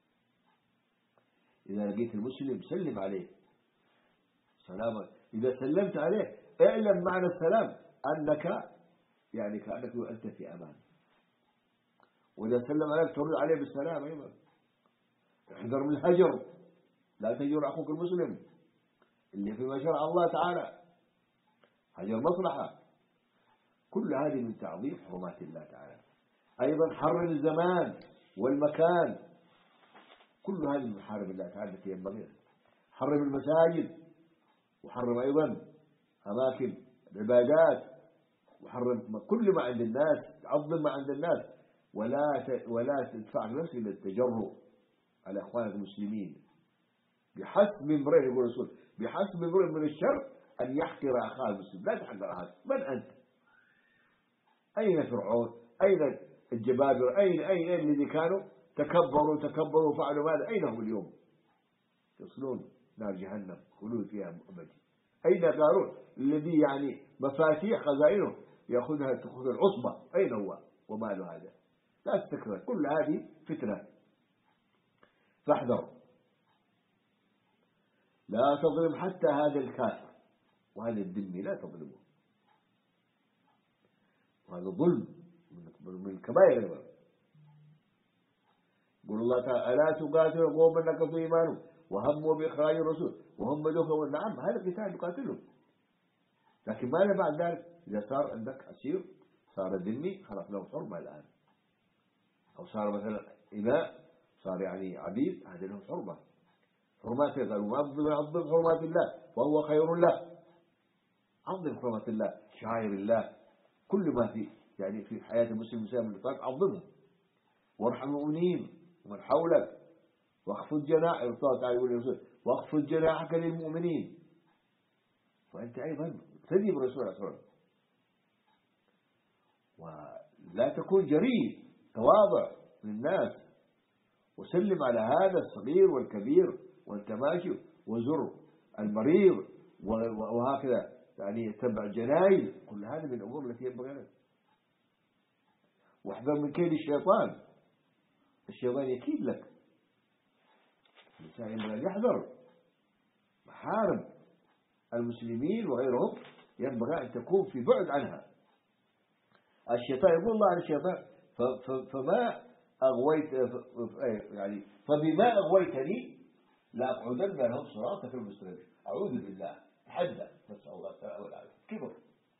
S1: إذا لقيت المسلم سلم عليه سلاما، إذا سلمت عليه اعلم معنى السلام أنك يعني كأنك أنت في أمان. وإذا سلم عليك ترد عليه بالسلام أيضا. احذر من الهجر، لا تهجر أخوك المسلم اللي فيما شرع الله تعالى، هجر مصلحة. كل هذه من تعظيم حرمات الله تعالى. أيضا حرم الزمان والمكان، كل هذه من محارم الله تعالى التي ينبغي. حرم المساجد، وحرم أيضا أماكن العبادات، وحرم كل ما عند الناس، عظم ما عند الناس، ولا ولا تدفع نفسك إلى التجرؤ على إخوانك المسلمين. بحسب امرئ، يقول الرسول، بحسب امرئ من الشر أن يحقر أخاه المسلم. لا تحقر أخاك. من أنت؟ أين فرعون؟ أين الجبابرة؟ أين أين أين الذي كانوا تكبروا تكبروا وفعلوا ماذا؟ أين هم اليوم؟ يصلون نار جهنم خلود فيها أبدي. أين قارون الذي يعني مفاتيح خزائنه يأخذها تأخذ العصبة؟ أين هو وماله هذا؟ لا تستكبر. كل هذه فتنة، فاحذر. لا تظلم حتى هذا الكافر وهذا الذمي، لا تظلمه، وهذا ظلم من الكبائر. يقول الله تعالى: ألا تقاتل قوما نكثوا إيمانهم وهموا بإخراج الرسول وهم دخلوا. نعم، هذا القتال يقاتلهم، لكن ماذا بعد ذلك؟ إذا صار عندك أسير، صار ذمي، خلاص له حرمة الآن، أو صار مثلا إماء، صار يعني عبيد، هذا له حرمة. حرمات الله، وعظم عظم حرمات الله وهو خير له. عظم حرمات الله، شعائر الله، كل ما في يعني في حياة المسلم المسلم من الطاعة عظمه. وارحم المؤمنين ومن حولك، واخفض جناحك، الله تعالى يقول للرسول: واخفض جناحك للمؤمنين. فأنت أيضا تدي بالرسول صلى الله عليه وسلم، ولا تكون جريء، تواضع للناس، وسلم على هذا الصغير والكبير، وانت ماشي، وزر المريض، وهكذا يعني تبع الجنائز. كل هذا من الأمور التي ينبغي لك. واحذر من كيد الشيطان، الشيطان يكيد لك. الإنسان ينبغي أن يحذر. محارم المسلمين وغيرهم ينبغي أن تكون في بعد عنها. الشيطان يقول الله عن الشيطان: فما أغويت يعني فبما أغويتني لأقعدن لهم صراطك المستقيم. أعوذ بالله، تحدى، نسأل الله السلامة والعافية، كبر.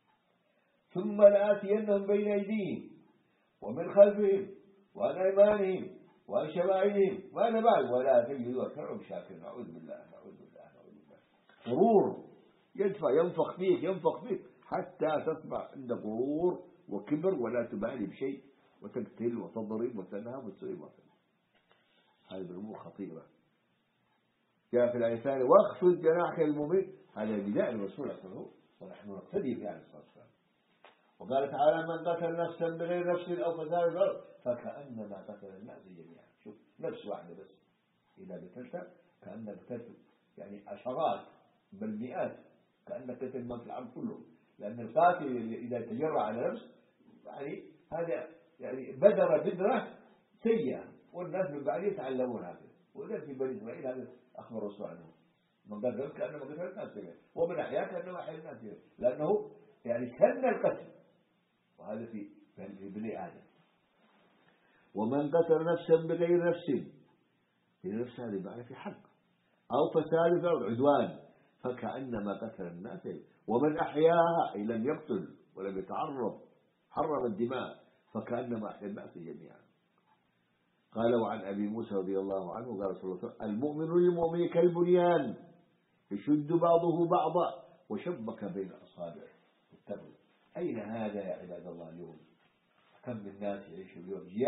S1: ثم لآتينهم بين أيديهم ومن خلفهم وعن أيمانهم وعن شمائلهم، ماذا بعد؟ ولا تجدوا أكثرهم شاكرين. نعوذ بالله، نعوذ بالله، نعوذ بالله. غرور يدفع، ينفخ فيك ينفخ فيك حتى تصبح عند غرور وكبر، ولا تبالي بشيء، وتقتل وتضرب وتنهب وتسوي ما تنهب. هذه الأمور خطيرة. جاء في الآية الثانية: واخفض جناحك للمؤمن. هذا نداء الرسول صلى الله عليه وسلم، ونحن نقتدي به عليه الصلاة والسلام. وقال تعالى: من قتل نفسا بغير نفس أو فساد في الأرض فكأنما قتل الناس جميعا. شوف، نفس واحدة بس إذا قتلت كأنك قتلت يعني عشرات بل مئات، كأنك قتل من في العالم كله. لأن القاتل إذا تجرع على نفس يعني هذا يعني بدر بدرة سيئة، والناس من بعد يتعلمون هذا. وإذا في بني إسرائيل هذا أخبر الرسول عنه: من قتل كأنما قتل الناس جميعا، ومن أحياء كأنما أحيا الناس جميعا، لأنه يعني سن القتل، وهذا في في بني آدم. ومن قتل نفسا بغير نفس، بغير نفس هذه بقى في حق، أو فساد في الأرض عدوان، فكأنما قتل الناس. ومن أحياها أي لم يقتل ولم يتعرض، حرم الدماء، فكأنما أحيا الناس جميعا. قال: وعن أبي موسى رضي الله عنه قال صلى الله عليه وسلم: المؤمن للمؤمن كالبنيان يشد بعضه بعضا وشبك بين أصابعه. اتقوا. أين هذا يا عباد الله اليوم؟ كم من الناس يعيشوا اليوم جياع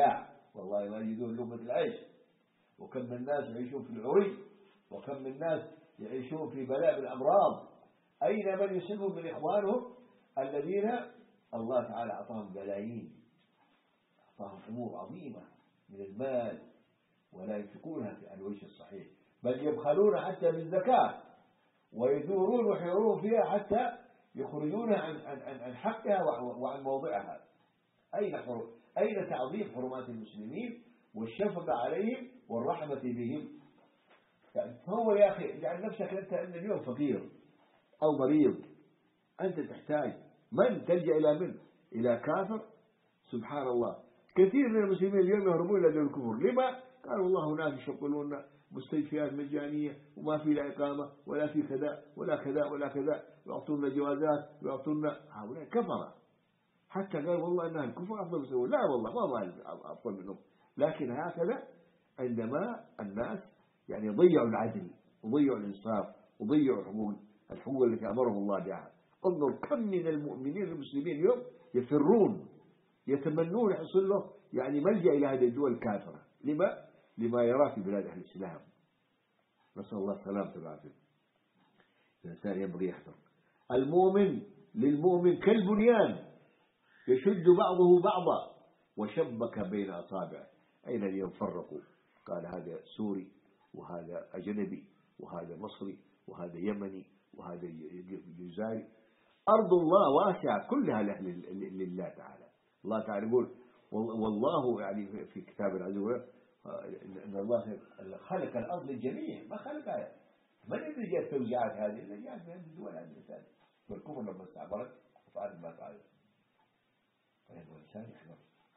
S1: والله ما يجدون لقمة العيش. وكم من الناس يعيشون في العري، وكم من الناس يعيشون في بلاء بالأمراض. أين من يسلمهم من إخوانهم الذين الله تعالى أعطاهم بلايين، أعطاهم أمور عظيمة من المال ولا ينفقونها في الوجه الصحيح، بل يبخلون حتى بالزكاة ويدورون ويحيرون فيها حتى يخرجونها عن عن عن حقها وعن موضعها. أين حر... أين تعظيم حرمات المسلمين والشفقة عليهم والرحمة بهم؟ يعني هو يا أخي يعني نفسك أنت أن اليوم فقير أو مريض، أنت تحتاج من تلجأ إلى من؟ إلى كافر؟ سبحان الله، كثير من المسلمين اليوم يهربون إلى دول الكفر. لما؟ قالوا الله هناك يشغلون مستشفيات مجانية وما في لا إقامة ولا في كذا ولا كذا ولا كذا، يعطونا جوازات ويعطونا. هؤلاء كفرة، حتى قال والله أنها الكفر أفضل يسوون. لا والله ما ما أفضل منهم، لكن هكذا عندما الناس يعني ضيعوا العدل وضيعوا الإنصاف وضيعوا الحقوق الحقوق التي أمرهم الله بها. انظر كم من المؤمنين المسلمين اليوم يفرون يتمنون يحصل له يعني ملجأ إلى هذه الدول الكافرة. لما؟ لما يرى في بلاد أهل الإسلام. نسأل الله السلامة والعافية. الإنسان ينبغي يحذر. المؤمن للمؤمن كالبنيان يشد بعضه بعضا وشبك بين أصابعه. أين اليوم فرقوا؟ قال هذا سوري وهذا أجنبي وهذا مصري وهذا يمني وهذا جزائري. أرض الله واسعة كلها لله تعالى. الله تعالى يقول والله يعني في كتاب العزيز إن الله خلق الأرض للجميع، ما خلقها من اللي جاءت توزيعات هذه اللي جاءت من الدول هذه الإنسان والكفر لما استعبرت وفعلت ما فعلت. فيبقى الإنسان يحذر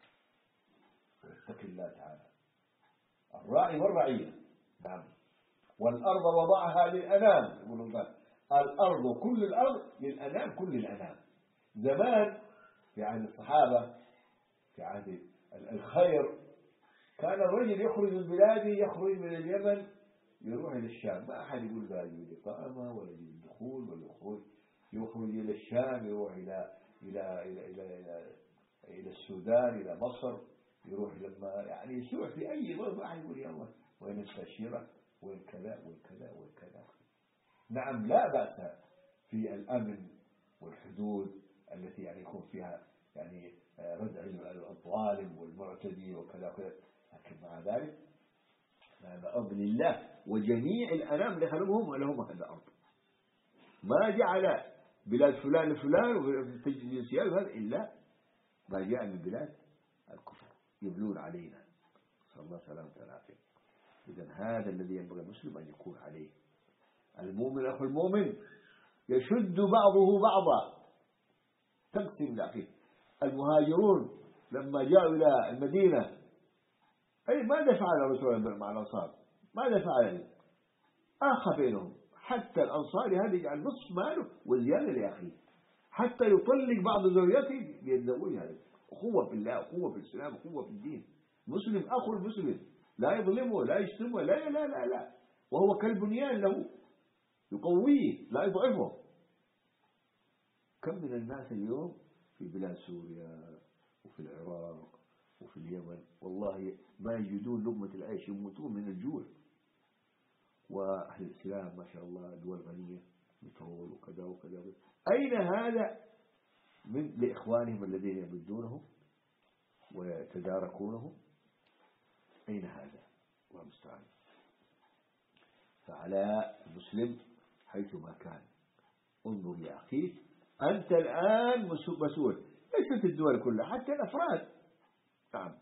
S1: ويتقي الله تعالى. الراعي والرعية. نعم. والأرض وضعها للأنام، يقولون الأرض كل الأرض للأنام كل الأنام. زمان في عهد الصحابة في عهد الخير كان الرجل يخرج من بلاده، يخرج من اليمن يروح إلى الشام، ما أحد يقول لا يجوز إقامة ولا يجوز الدخول ولا يخرج. يخرج إلى الشام، يروح إلى إلى إلى إلى إلى, إلى السودان، إلى مصر، يروح لما يعني يسوع في أي ضرب ما أحد يقول يا الله وين التأشيرة وين كذا وين كذا وين كذا. نعم لا بأس في الأمن والحدود التي يعني يكون فيها يعني ردع الظالم والمعتدي وكذا وكذا، لكن مع ذلك هذا أرض لله وجميع الأنام اللي خلقهم ولهم هذا الأرض. ما جعل بلاد فلان لفلان وجنسيات هذا إلا ما جاء من بلاد الكفر يبلون علينا. صلى الله سلامة والعافية. إذن هذا الذي ينبغي المسلم أن يكون عليه. المؤمن أخو المؤمن يشد بعضه بعضا. تقسم لأخيه. المهاجرون لما جاءوا إلى المدينة أي ماذا فعل الرسول مع الأنصار؟ ماذا فعل؟ آخى بينهم، حتى الأنصاري هذا يجعل نصف ماله وزيادة لأخيه، حتى يطلق بعض زوجاته بيتزوجها. أخوة في الله، أخوة في الإسلام، أخوة في الدين. مسلم أخو المسلم لا يظلمه لا يشتمه لا لا لا لا، وهو كالبنيان له يقويه لا يضعفه. كم من الناس اليوم في بلاد سوريا وفي العراق وفي اليمن والله ما يجدون لقمة العيش، يموتون من الجوع. وأهل الإسلام ما شاء الله دول غنية بترول وكذا وكذا. أين هذا من لإخوانهم الذين يمدونه ويتداركونه؟ أين هذا؟ الله المستعان. فعلى المسلم حيثما كان انظر يا أخي أنت الآن مسؤول، ليست الدول كلها حتى الأفراد. نعم.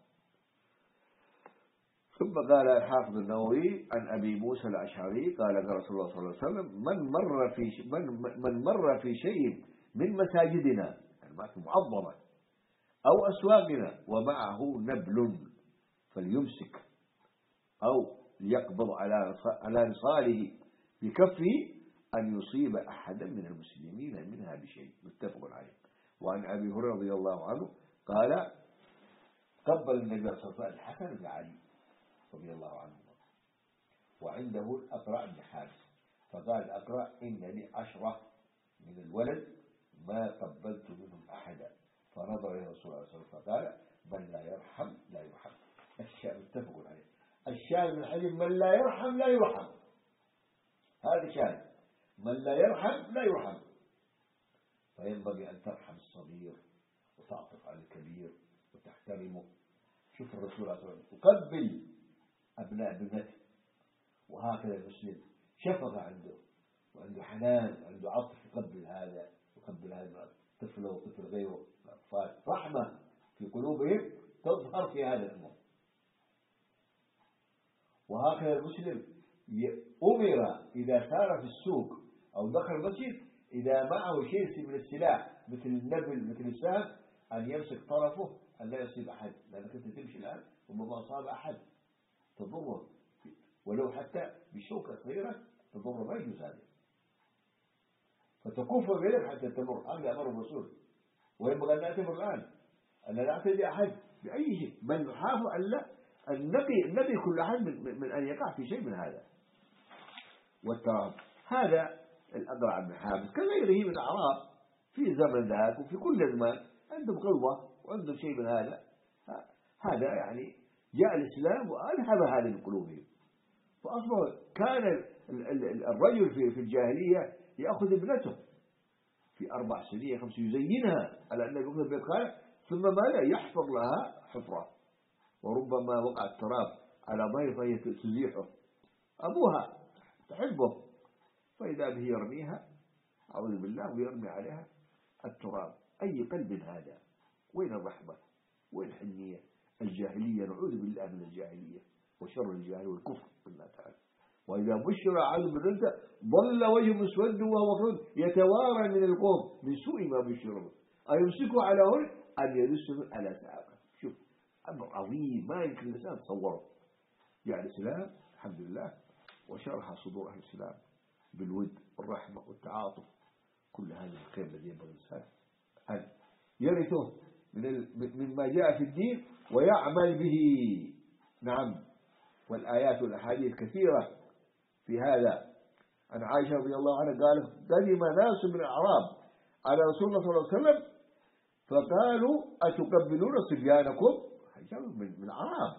S1: ثم قال الحافظ النووي عن أبي موسى الأشعري قال قال رسول الله صلى الله عليه وسلم من مر في من من مر في شيء من مساجدنا المعظمة أو أسواقنا ومعه نبل فليمسك أو ليقبض على على نصاله بكفه أن يصيب أحدا من المسلمين منها بشيء. متفق عليه. وعن أبي هريرة رضي الله عنه قال قبل النبي صلى الله عليه وسلم الحسن بن علي رضي الله عنه وعنده الأقرع بن حابس، فقال الأقرع إن لي عشرة من الولد ما قبلت منهم أحدا، فنظر إلى رسول الله صلى الله عليه وسلم فقال من لا يرحم لا يرحم. الشاذ متفق عليه. الشاذ من حديث من لا يرحم لا يرحم، هذا شاذ، من لا يرحم لا يرحم. فينبغي أن ترحم الصغير وتعطف على الكبير وتحترمه. شوف الرسول صلى الله عليه وسلم يقبل أبناء ابنته، وهكذا المسلم شفقة عنده وعنده حنان وعنده عطف، يقبل هذا يقبل هذا طفله وطفل غيره الأطفال، رحمة في قلوبهم تظهر في هذا الأمر. وهكذا المسلم أمر إذا سار في السوق أو دخل المسجد إذا معه شيء من السلاح مثل النبل مثل السهم أن يمسك طرفه أن لا يصيب أحد، لأنك أنت تمشي الآن وما أصاب أحد تضره ولو حتى بشوكة صغيرة تضره، ما يجوز هذا، فتكف بيدك حتى تمر. هذا أمر الرسول، وينبغي أن نعتبر الآن أن لا نعتدي أحد بأي شيء، بل نحافظ أن لا النقي النبي كل أحد من, من أن يقع في شيء من هذا. والتراب هذا الأقرع بن حابس كغيره من الأعراب في زمن ذاك وفي كل زمان عندهم قوة وعندهم شيء من هذا، هذا يعني جاء الإسلام وأذهب هذا من قلوبهم، فأصبح كان الرجل في الجاهلية يأخذ ابنته في أربع سنين خمس يزينها على أنه يأخذ بيت خاله، ثم ماذا يحفر لها حفرة، وربما وقع التراب على ظهره فهي تزيحه، أبوها تحبه فإذا به يرميها أعوذ بالله ويرمي عليها التراب. أي قلب هذا؟ وين الرحمة؟ وين الحنية؟ الجاهلية، نعوذ بالله من الجاهلية وشر الجاهل والكفر بالله تعالى. وإذا بشر عالم بالردة ظل وجه مسود وهو كظيم يتوارى من القوم من سوء ما بشر به أيمسكه على هون أم يدسه على ساقه. شوف أمر عظيم ما يمكن الإنسان تصوره. يعني الإسلام الحمد لله وشرح صدور أهل الإسلام بالود والرحمة والتعاطف، كل هذا الخير الذي ينبغي الإنسان أن يرثه من مما جاء في الدين ويعمل به. نعم، والآيات والأحاديث كثيرة في هذا. عن عائشة رضي الله عنها قالت قدم ناس من الأعراب على رسول الله صلى الله عليه وسلم فقالوا أتقبلون صبيانكم؟ من الأعراب،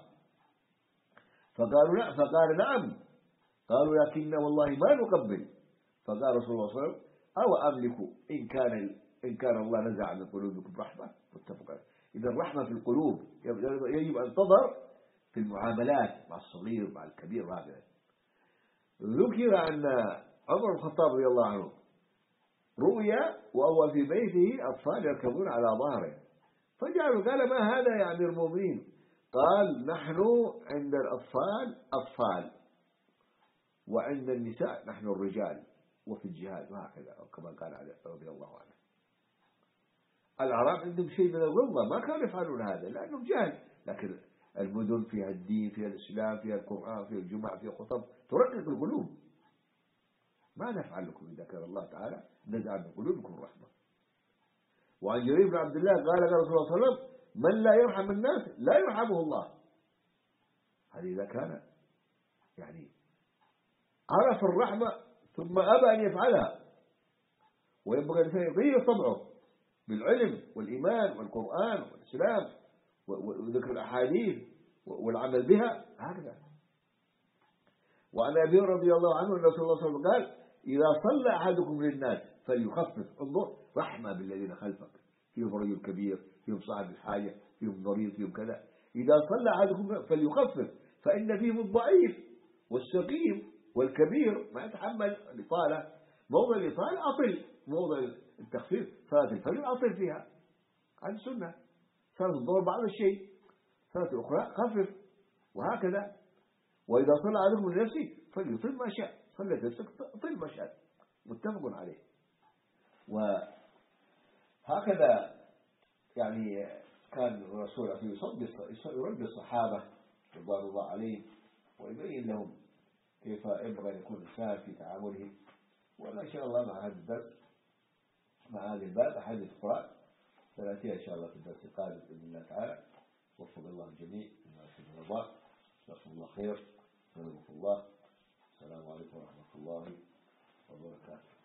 S1: فقالوا لا، فقال نعم، قالوا لكن والله ما نقبل. فقال رسول الله صلى الله عليه وسلم أو أملك إن كان إن كان الله نزع من قلوبكم رحمة. متفق عليه. إذا الرحمة في القلوب يجب أن تظهر في المعاملات مع الصغير مع الكبير. هذا ذكر أن عمر بن الخطاب رضي الله عنه رؤيا وهو في بيته أطفال يركبون على ظهره، فجعلوا قال ما هذا يا أمير المؤمنين؟ قال نحن عند الأطفال أطفال وعند النساء نحن الرجال وفي الجهاد، وهكذا كما قال علي رضي الله عنه. الأعراب عندهم شيء من الغلظة، ما كانوا يفعلون هذا لأنهم جهل، لكن المدن فيها الدين فيها الإسلام فيها القرآن فيها الجمعة فيها خطب ترقق القلوب. ما نفعل لكم إذا كان الله تعالى نزع من قلوبكم الرحمة. وعن جرير بن عبد الله قال قال رسول الله صلى الله عليه وسلم من لا يرحم الناس لا يرحمه الله. هذا إذا كان يعني عرف الرحمة ثم أبى أن يفعلها، ويبغى الإنسان يغير طبعه بالعلم والإيمان والقرآن والإسلام وذكر الأحاديث والعمل بها هكذا. وعن أبي رضي الله عنه أن رسول الله صلى الله عليه وسلم قال إذا صلى أحدكم للناس فليخفف. انظر رحمة بالذين خلفك، فيهم رجل كبير فيهم صاحب الحاجة فيهم مريض فيهم كذا. إذا صلى أحدكم فليخفف فإن فيهم الضعيف والسقيم والكبير ما يتحمل الإطالة. موضع الإطالة أطل، موضع التخفيف صلاة الفجر أطل فيها، هذه سنة. صلاة الظهر بعض الشيء، صلاة الأخرى خفف، وهكذا. وإذا صلى أحدكم لنفسه فليطل ما شاء، صلت نفسك طل ما شاء. متفق عليه. وهكذا يعني كان الرسول يربي الصحابة رضوان الله عليهم ويبين لهم كيف ينبغي أن يكون الإنسان في تعامله. وإن شاء الله مع هذا الدرس مع هذه الباب أحاديث القرآن سنأتيها إن شاء الله في الدرس القادم بإذن الله تعالى. وفق الله الجميع بما يحب ويرضى. جزاكم الله خير. سلام الله. السلام عليكم ورحمة الله وبركاته.